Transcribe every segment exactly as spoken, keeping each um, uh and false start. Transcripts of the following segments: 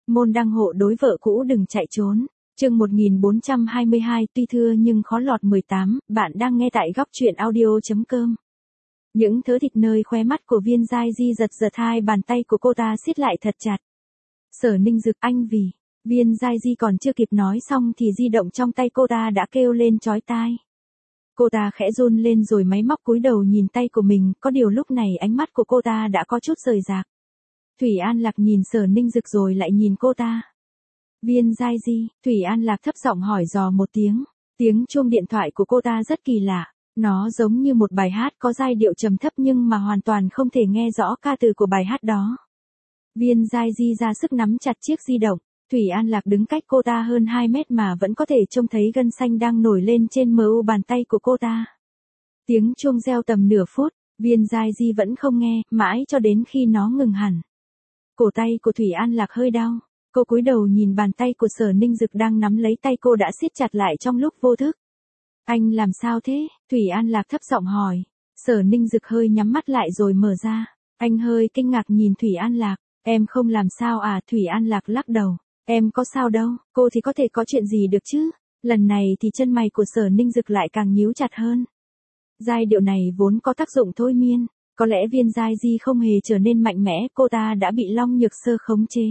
Môn đăng hộ đối vợ cũ đừng chạy trốn. Chương một nghìn bốn trăm hai mươi hai, tuy thưa nhưng khó lọt mười tám, bạn đang nghe tại góc truyện audio chấm com. Những thớ thịt nơi khóe mắt của Viên Giai Di giật giật, hai bàn tay của cô ta siết lại thật chặt. Sở Ninh Dực, anh vì... Viên Giai Di còn chưa kịp nói xong thì di động trong tay cô ta đã kêu lên chói tai. Cô ta khẽ run lên rồi máy móc cúi đầu nhìn tay của mình, có điều lúc này ánh mắt của cô ta đã có chút rời rạc. Thủy An Lạc nhìn Sở Ninh Dực rồi lại nhìn cô ta. Viên Giai Di, Thủy An Lạc thấp giọng hỏi dò một tiếng. Tiếng chuông điện thoại của cô ta rất kỳ lạ. Nó giống như một bài hát có giai điệu trầm thấp nhưng mà hoàn toàn không thể nghe rõ ca từ của bài hát đó. Viên Giai Di ra sức nắm chặt chiếc di động. Thủy An Lạc đứng cách cô ta hơn hai mét mà vẫn có thể trông thấy gân xanh đang nổi lên trên mờ u bàn tay của cô ta. Tiếng chuông reo tầm nửa phút, Viên Giai Di vẫn không nghe, mãi cho đến khi nó ngừng hẳn. Cổ tay của Thủy An Lạc hơi đau. Cô cúi đầu nhìn bàn tay của Sở Ninh Dực đang nắm lấy tay cô đã siết chặt lại trong lúc vô thức. Anh làm sao thế? Thủy An Lạc thấp giọng hỏi. Sở Ninh Dực hơi nhắm mắt lại rồi mở ra. Anh hơi kinh ngạc nhìn Thủy An Lạc. Em không làm sao à? Thủy An Lạc lắc đầu. Em có sao đâu, cô thì có thể có chuyện gì được chứ? Lần này thì chân mày của Sở Ninh Dực lại càng nhíu chặt hơn. Giai điệu này vốn có tác dụng thôi miên. Có lẽ Viên Giai Di không hề trở nên mạnh mẽ, cô ta đã bị Long Nhược Sơ khống chế.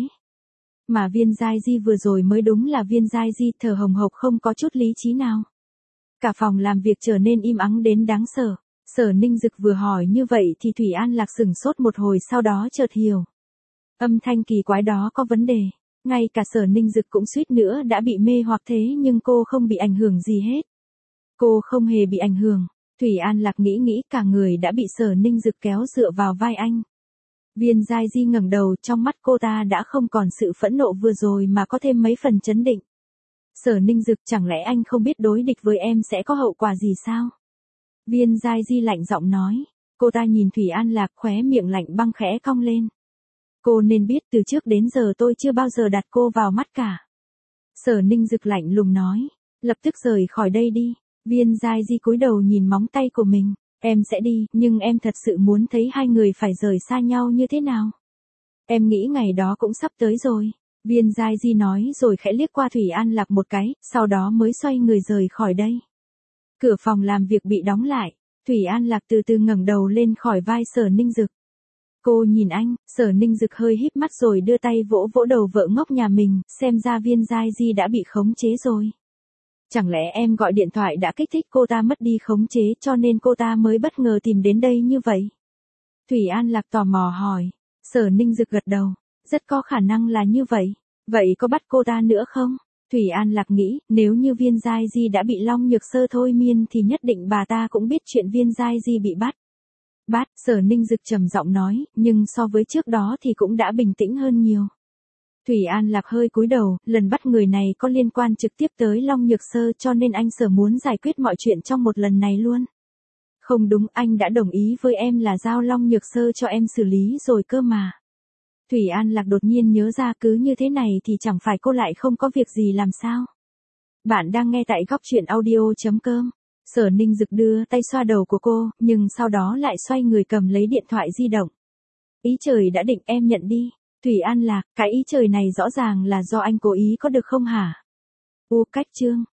Mà Viên Giai Di vừa rồi mới đúng là Viên Giai Di thở hồng hộc không có chút lý trí nào. Cả phòng làm việc trở nên im ắng đến đáng sợ. Sở Ninh Dực vừa hỏi như vậy thì Thủy An Lạc sửng sốt một hồi, sau đó chợt hiểu. Âm thanh kỳ quái đó có vấn đề. Ngay cả Sở Ninh Dực cũng suýt nữa đã bị mê hoặc, thế nhưng cô không bị ảnh hưởng gì hết. Cô không hề bị ảnh hưởng. Thủy An Lạc nghĩ nghĩ cả người đã bị Sở Ninh Dực kéo dựa vào vai anh. Viên Giai Di ngẩng đầu, trong mắt cô ta đã không còn sự phẫn nộ vừa rồi mà có thêm mấy phần chấn định. Sở Ninh Dực, chẳng lẽ anh không biết đối địch với em sẽ có hậu quả gì sao? Viên Giai Di lạnh giọng nói. Cô ta nhìn Thủy An Lạc, khóe miệng lạnh băng khẽ cong lên. Cô nên biết từ trước đến giờ tôi chưa bao giờ đặt cô vào mắt cả. Sở Ninh Dực lạnh lùng nói. Lập tức rời khỏi đây đi. Viên Giai Di cúi đầu nhìn móng tay của mình. Em sẽ đi, nhưng em thật sự muốn thấy hai người phải rời xa nhau như thế nào? Em nghĩ ngày đó cũng sắp tới rồi. Viên Giai Di nói rồi khẽ liếc qua Thủy An Lạc một cái, sau đó mới xoay người rời khỏi đây. Cửa phòng làm việc bị đóng lại. Thủy An Lạc từ từ ngẩng đầu lên khỏi vai Sở Ninh Dực. Cô nhìn anh, Sở Ninh Dực hơi híp mắt rồi đưa tay vỗ vỗ đầu vợ ngốc nhà mình, xem ra Viên Giai Di đã bị khống chế rồi. Chẳng lẽ em gọi điện thoại đã kích thích cô ta mất đi khống chế cho nên cô ta mới bất ngờ tìm đến đây như vậy? Thủy An Lạc tò mò hỏi. Sở Ninh Dực gật đầu. Rất có khả năng là như vậy. Vậy có bắt cô ta nữa không? Thủy An Lạc nghĩ, nếu như Viên Giai Di đã bị Long Nhược Sơ thôi miên thì nhất định bà ta cũng biết chuyện Viên Giai Di bị bắt. Bắt, Sở Ninh Dực trầm giọng nói, nhưng so với trước đó thì cũng đã bình tĩnh hơn nhiều. Thủy An Lạc hơi cúi đầu, lần bắt người này có liên quan trực tiếp tới Long Nhược Sơ cho nên anh Sở muốn giải quyết mọi chuyện trong một lần này luôn. Không đúng, anh đã đồng ý với em là giao Long Nhược Sơ cho em xử lý rồi cơ mà. Thủy An Lạc đột nhiên nhớ ra cứ như thế này thì chẳng phải cô lại không có việc gì làm sao. Bạn đang nghe tại góc truyện audio chấm com. Sở Ninh Dực đưa tay xoa đầu của cô, nhưng sau đó lại xoay người cầm lấy điện thoại di động. Ý trời đã định, em nhận đi. Thủy An Lạc, cái ý trời này rõ ràng là do anh cố ý có được không hả? U cách chương.